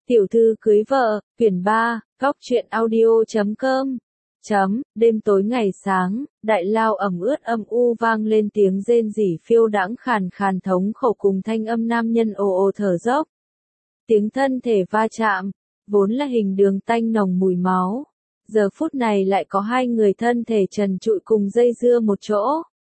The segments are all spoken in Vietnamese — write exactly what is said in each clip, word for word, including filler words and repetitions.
Tiểu thư cưới vợ, quyển ba, góc truyện audio chấm com. Chấm, đêm tối ngày sáng, đại lao ẩm ướt âm u vang lên tiếng rên rỉ phiêu đãng khàn khàn thống khổ cùng thanh âm nam nhân ồ ồ thở dốc. Tiếng thân thể va chạm, vốn là hình đường tanh nồng mùi máu. Giờ phút này lại có hai người thân thể trần trụi cùng dây dưa một chỗ.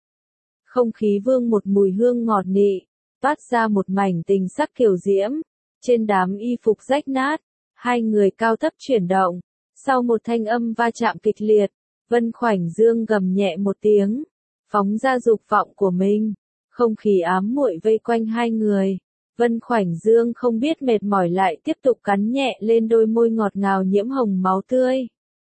Không khí vương một mùi hương ngọt nị, toát ra một mảnh tình sắc kiều diễm. Trên đám y phục rách nát, hai người cao thấp chuyển động. Sau một thanh âm va chạm kịch liệt, Vân Khoảnh Dương gầm nhẹ một tiếng, phóng ra dục vọng của mình. Không khí ám muội vây quanh hai người. Vân Khoảnh Dương không biết mệt mỏi lại tiếp tục cắn nhẹ lên đôi môi ngọt ngào nhiễm hồng máu tươi.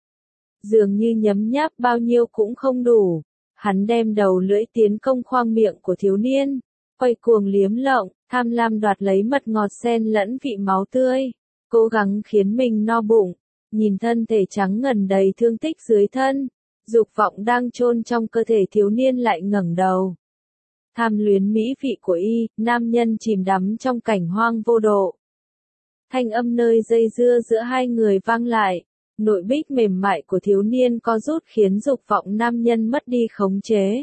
Dường như nhấm nháp bao nhiêu cũng không đủ. Hắn đem đầu lưỡi tiến công khoang miệng của thiếu niên, quay cuồng liếm lộng, tham lam đoạt lấy mật ngọt xen lẫn vị máu tươi, cố gắng khiến mình no bụng. Nhìn thân thể trắng ngần đầy thương tích dưới thân, dục vọng đang chôn trong cơ thể thiếu niên lại ngẩng đầu. Tham luyến mỹ vị của y, nam nhân chìm đắm trong cảnh hoang vô độ. Thanh âm nơi dây dưa giữa hai người vang lại, nội bích mềm mại của thiếu niên co rút khiến dục vọng nam nhân mất đi khống chế.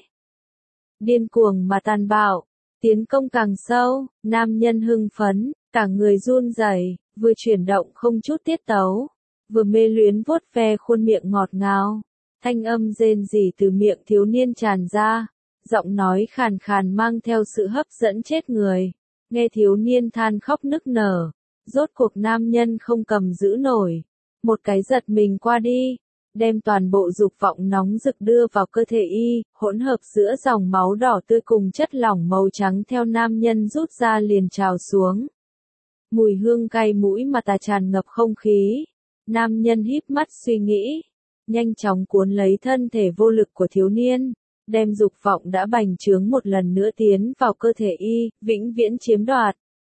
Điên cuồng mà tàn bạo, tiến công càng sâu, nam nhân hưng phấn, cả người run rẩy, vừa chuyển động không chút tiết tấu, vừa mê luyến vuốt ve khuôn miệng ngọt ngào. Thanh âm rên rỉ từ miệng thiếu niên tràn ra, giọng nói khàn khàn mang theo sự hấp dẫn chết người. Nghe thiếu niên than khóc nức nở, rốt cuộc nam nhân không cầm giữ nổi, một cái giật mình qua đi, đem toàn bộ dục vọng nóng rực đưa vào cơ thể y, hỗn hợp giữa dòng máu đỏ tươi cùng chất lỏng màu trắng theo nam nhân rút ra liền trào xuống. Mùi hương cay mũi mà tà tràn ngập không khí. Nam nhân híp mắt suy nghĩ, nhanh chóng cuốn lấy thân thể vô lực của thiếu niên, đem dục vọng đã bành trướng một lần nữa tiến vào cơ thể y, vĩnh viễn chiếm đoạt.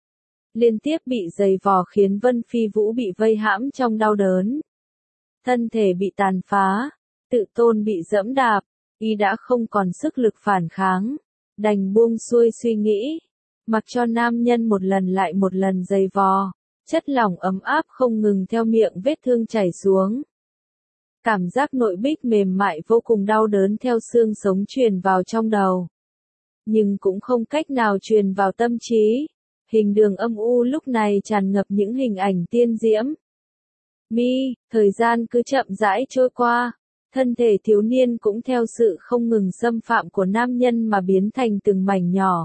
Liên tiếp bị giày vò khiến Vân Phi Vũ bị vây hãm trong đau đớn. Thân thể bị tàn phá, tự tôn bị dẫm đạp, y đã không còn sức lực phản kháng, đành buông xuôi suy nghĩ, mặc cho nam nhân một lần lại một lần giày vò, chất lỏng ấm áp không ngừng theo miệng vết thương chảy xuống. Cảm giác nội bích mềm mại vô cùng đau đớn theo xương sống truyền vào trong đầu, nhưng cũng không cách nào truyền vào tâm trí. Hình đường âm u lúc này tràn ngập những hình ảnh tiên diễm. Mi, thời gian cứ chậm rãi trôi qua, thân thể thiếu niên cũng theo sự không ngừng xâm phạm của nam nhân mà biến thành từng mảnh nhỏ.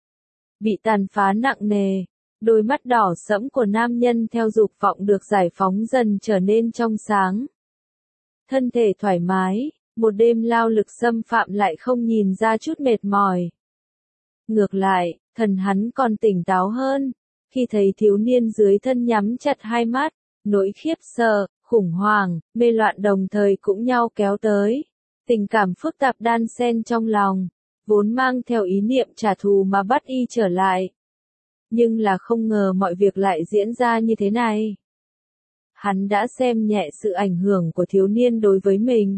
Bị tàn phá nặng nề, đôi mắt đỏ sẫm của nam nhân theo dục vọng được giải phóng dần trở nên trong sáng. Thân thể thoải mái, một đêm lao lực xâm phạm lại không nhìn ra chút mệt mỏi. Ngược lại, thần hắn còn tỉnh táo hơn, khi thấy thiếu niên dưới thân nhắm chặt hai mắt, nỗi khiếp sợ, khủng hoảng, mê loạn đồng thời cũng nhau kéo tới. Tình cảm phức tạp đan xen trong lòng, vốn mang theo ý niệm trả thù mà bắt y trở lại. Nhưng là không ngờ mọi việc lại diễn ra như thế này. Hắn đã xem nhẹ sự ảnh hưởng của thiếu niên đối với mình.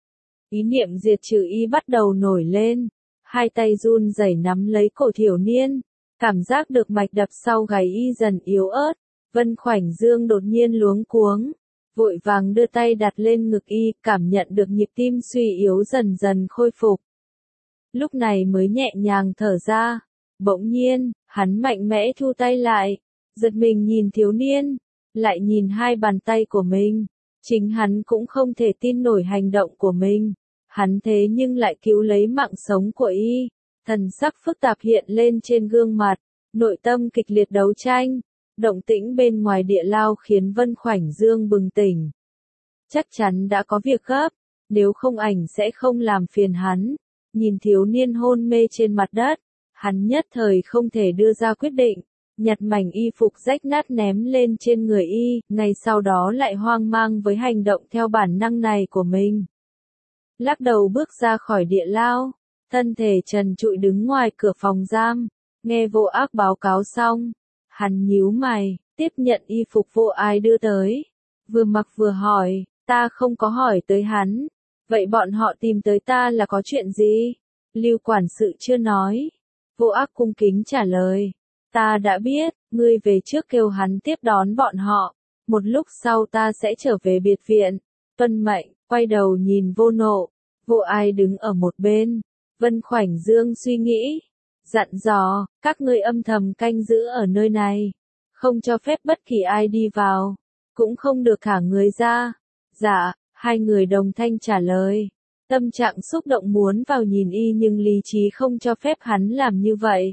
Ý niệm diệt trừ y bắt đầu nổi lên. Hai tay run rẩy nắm lấy cổ thiếu niên, cảm giác được mạch đập sau gáy y dần yếu ớt. Vân Khoảnh Dương đột nhiên luống cuống, vội vàng đưa tay đặt lên ngực y, cảm nhận được nhịp tim suy yếu dần dần khôi phục. Lúc này mới nhẹ nhàng thở ra. Bỗng nhiên, hắn mạnh mẽ thu tay lại, giật mình nhìn thiếu niên, lại nhìn hai bàn tay của mình. Chính hắn cũng không thể tin nổi hành động của mình. Hắn thế nhưng lại cứu lấy mạng sống của y. Thần sắc phức tạp hiện lên trên gương mặt, nội tâm kịch liệt đấu tranh. Động tĩnh bên ngoài địa lao khiến Vân Khoảnh Dương bừng tỉnh. Chắc chắn đã có việc gấp, nếu không ảnh sẽ không làm phiền hắn. Nhìn thiếu niên hôn mê trên mặt đất, hắn nhất thời không thể đưa ra quyết định, nhặt mảnh y phục rách nát ném lên trên người y, ngay sau đó lại hoang mang với hành động theo bản năng này của mình. Lắc đầu bước ra khỏi địa lao, thân thể trần trụi đứng ngoài cửa phòng giam, nghe Vô Ác báo cáo xong, hắn nhíu mày, tiếp nhận y phục Vô Ái đưa tới, vừa mặc vừa hỏi, ta không có hỏi tới hắn, vậy bọn họ tìm tới ta là có chuyện gì? Lưu quản sự chưa nói. Vô Ác cung kính trả lời, ta đã biết, ngươi về trước kêu hắn tiếp đón bọn họ, một lúc sau ta sẽ trở về biệt viện. Tuân mệnh, quay đầu nhìn Vô Nộ, Vô Ai đứng ở một bên. Vân Khoảnh Dương suy nghĩ, dặn dò, các ngươi âm thầm canh giữ ở nơi này, không cho phép bất kỳ ai đi vào, cũng không được thả người ra. Dạ, hai người đồng thanh trả lời. Tâm trạng xúc động muốn vào nhìn y nhưng lý trí không cho phép hắn làm như vậy.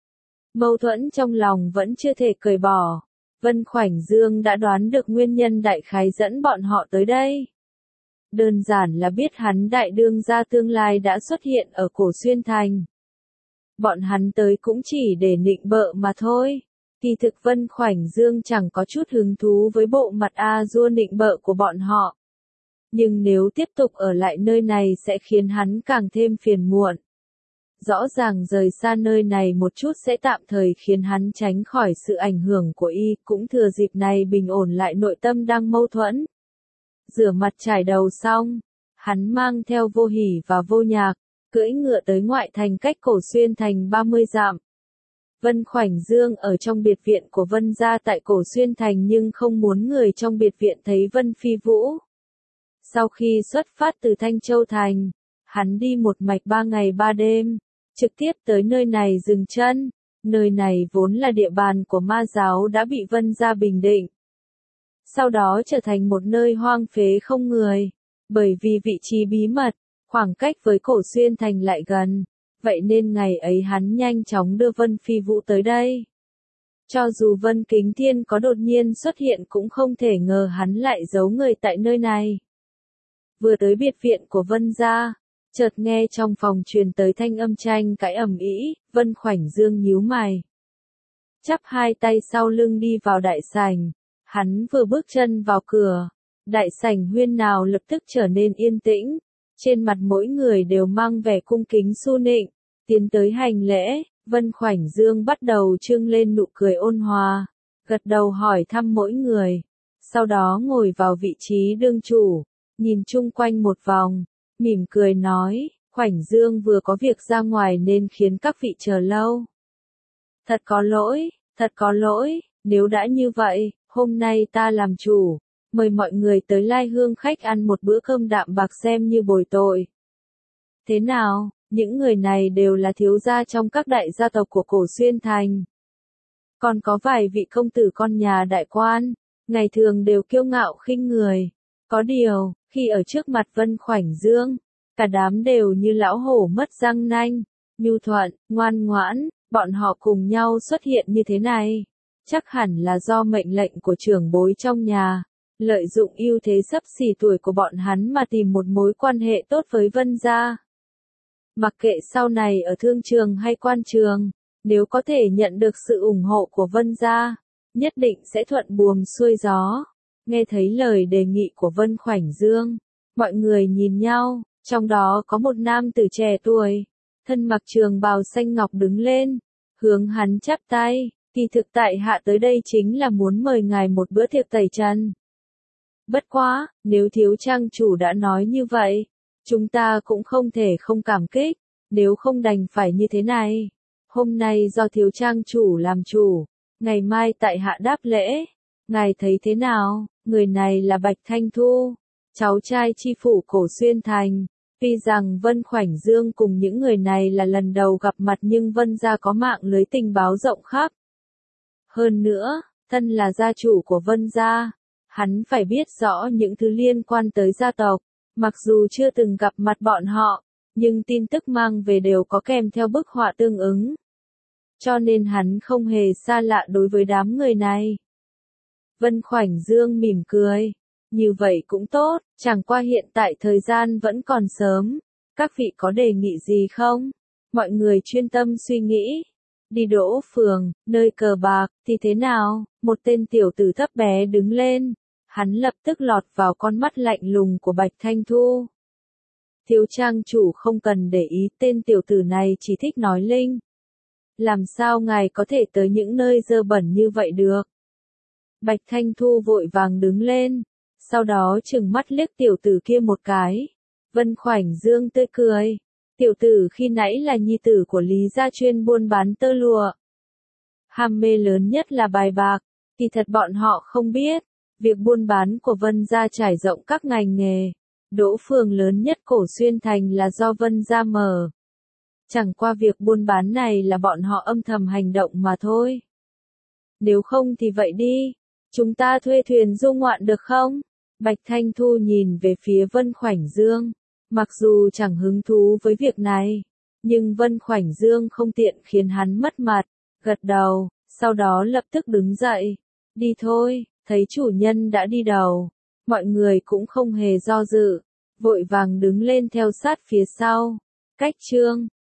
Mâu thuẫn trong lòng vẫn chưa thể cởi bỏ. Vân Khoảnh Dương đã đoán được nguyên nhân đại khái dẫn bọn họ tới đây. Đơn giản là biết hắn đại đương gia tương lai đã xuất hiện ở Cổ Xuyên Thành. Bọn hắn tới cũng chỉ để nịnh bợ mà thôi. Kỳ thực Vân Khoảnh Dương chẳng có chút hứng thú với bộ mặt a dua nịnh bợ của bọn họ. Nhưng nếu tiếp tục ở lại nơi này sẽ khiến hắn càng thêm phiền muộn. Rõ ràng rời xa nơi này một chút sẽ tạm thời khiến hắn tránh khỏi sự ảnh hưởng của y, cũng thừa dịp này bình ổn lại nội tâm đang mâu thuẫn. Rửa mặt trải đầu xong, hắn mang theo Vô Hỉ và Vô Nhạc, cưỡi ngựa tới ngoại thành cách Cổ Xuyên Thành ba mươi dặm. Vân Khoảnh Dương ở trong biệt viện của Vân gia tại Cổ Xuyên Thành nhưng không muốn người trong biệt viện thấy Vân Phi Vũ. Sau khi xuất phát từ Thanh Châu Thành, hắn đi một mạch ba ngày ba đêm, trực tiếp tới nơi này dừng chân. Nơi này vốn là địa bàn của ma giáo đã bị Vân gia bình định. Sau đó trở thành một nơi hoang phế không người, bởi vì vị trí bí mật, khoảng cách với Cổ Xuyên Thành lại gần, vậy nên ngày ấy hắn nhanh chóng đưa Vân Phi Vũ tới đây. Cho dù Vân Kính Thiên có đột nhiên xuất hiện cũng không thể ngờ hắn lại giấu người tại nơi này. Vừa tới biệt viện của Vân gia, chợt nghe trong phòng truyền tới thanh âm tranh cãi ầm ĩ, Vân Khoảnh Dương nhíu mày. Chắp hai tay sau lưng đi vào đại sảnh, hắn vừa bước chân vào cửa, đại sảnh huyên náo lập tức trở nên yên tĩnh, trên mặt mỗi người đều mang vẻ cung kính su nịnh, tiến tới hành lễ, Vân Khoảnh Dương bắt đầu trưng lên nụ cười ôn hòa, gật đầu hỏi thăm mỗi người, sau đó ngồi vào vị trí đương chủ, nhìn chung quanh một vòng, mỉm cười nói, Khoảnh Dương vừa có việc ra ngoài nên khiến các vị chờ lâu. Thật có lỗi, thật có lỗi, nếu đã như vậy, hôm nay ta làm chủ, mời mọi người tới Lai Hương khách ăn một bữa cơm đạm bạc xem như bồi tội. Thế nào, những người này đều là thiếu gia trong các đại gia tộc của Cổ Xuyên Thành. Còn có vài vị công tử con nhà đại quan, ngày thường đều kiêu ngạo khinh người. Có điều, khi ở trước mặt Vân Khoảnh Dương, cả đám đều như lão hổ mất răng nanh, nhu thuận, ngoan ngoãn, bọn họ cùng nhau xuất hiện như thế này. Chắc hẳn là do mệnh lệnh của trưởng bối trong nhà, lợi dụng ưu thế sấp xỉ tuổi của bọn hắn mà tìm một mối quan hệ tốt với Vân gia. Mặc kệ sau này ở thương trường hay quan trường, nếu có thể nhận được sự ủng hộ của Vân gia, nhất định sẽ thuận buồm xuôi gió. Nghe thấy lời đề nghị của Vân Khoảnh Dương, mọi người nhìn nhau, trong đó có một nam tử trẻ tuổi, thân mặc trường bào xanh ngọc đứng lên, hướng hắn chắp tay, kỳ thực tại hạ tới đây chính là muốn mời ngài một bữa tiệc tẩy trần. Bất quá, nếu thiếu trang chủ đã nói như vậy, chúng ta cũng không thể không cảm kích, nếu không đành phải như thế này. Hôm nay do thiếu trang chủ làm chủ, ngày mai tại hạ đáp lễ, ngài thấy thế nào? Người này là Bạch Thanh Thu, cháu trai chi phủ Cổ Xuyên Thành. Tuy rằng Vân Khoảnh Dương cùng những người này là lần đầu gặp mặt nhưng Vân gia có mạng lưới tình báo rộng khắp. Hơn nữa, thân là gia chủ của Vân gia, hắn phải biết rõ những thứ liên quan tới gia tộc, mặc dù chưa từng gặp mặt bọn họ, nhưng tin tức mang về đều có kèm theo bức họa tương ứng. Cho nên hắn không hề xa lạ đối với đám người này. Vân Khoảnh Dương mỉm cười, như vậy cũng tốt, chẳng qua hiện tại thời gian vẫn còn sớm, các vị có đề nghị gì không? Mọi người chuyên tâm suy nghĩ. Đi Đỗ Phường, nơi cờ bạc, thì thế nào? Một tên tiểu tử thấp bé đứng lên, hắn lập tức lọt vào con mắt lạnh lùng của Bạch Thanh Thu. Thiếu trang chủ không cần để ý, tên tiểu tử này chỉ thích nói linh. Làm sao ngài có thể tới những nơi dơ bẩn như vậy được? Bạch Thanh Thu vội vàng đứng lên, sau đó trừng mắt liếc tiểu tử kia một cái. Vân Khoảnh Dương tươi cười, tiểu tử khi nãy là nhi tử của Lý gia chuyên buôn bán tơ lụa. Ham mê lớn nhất là bài bạc, kỳ thật bọn họ không biết, Việc buôn bán của Vân gia trải rộng các ngành nghề. Đỗ phường lớn nhất Cổ Xuyên Thành là do Vân gia mở. Chẳng qua việc buôn bán này là bọn họ âm thầm hành động mà thôi. Nếu không thì vậy đi, chúng ta thuê thuyền du ngoạn được không? Bạch Thanh Thu nhìn về phía Vân Khoảnh Dương. Mặc dù chẳng hứng thú với việc này, nhưng Vân Khoảnh Dương không tiện khiến hắn mất mặt, gật đầu, sau đó lập tức đứng dậy. Đi thôi, thấy chủ nhân đã đi đầu. Mọi người cũng không hề do dự, vội vàng đứng lên theo sát phía sau. Cách chương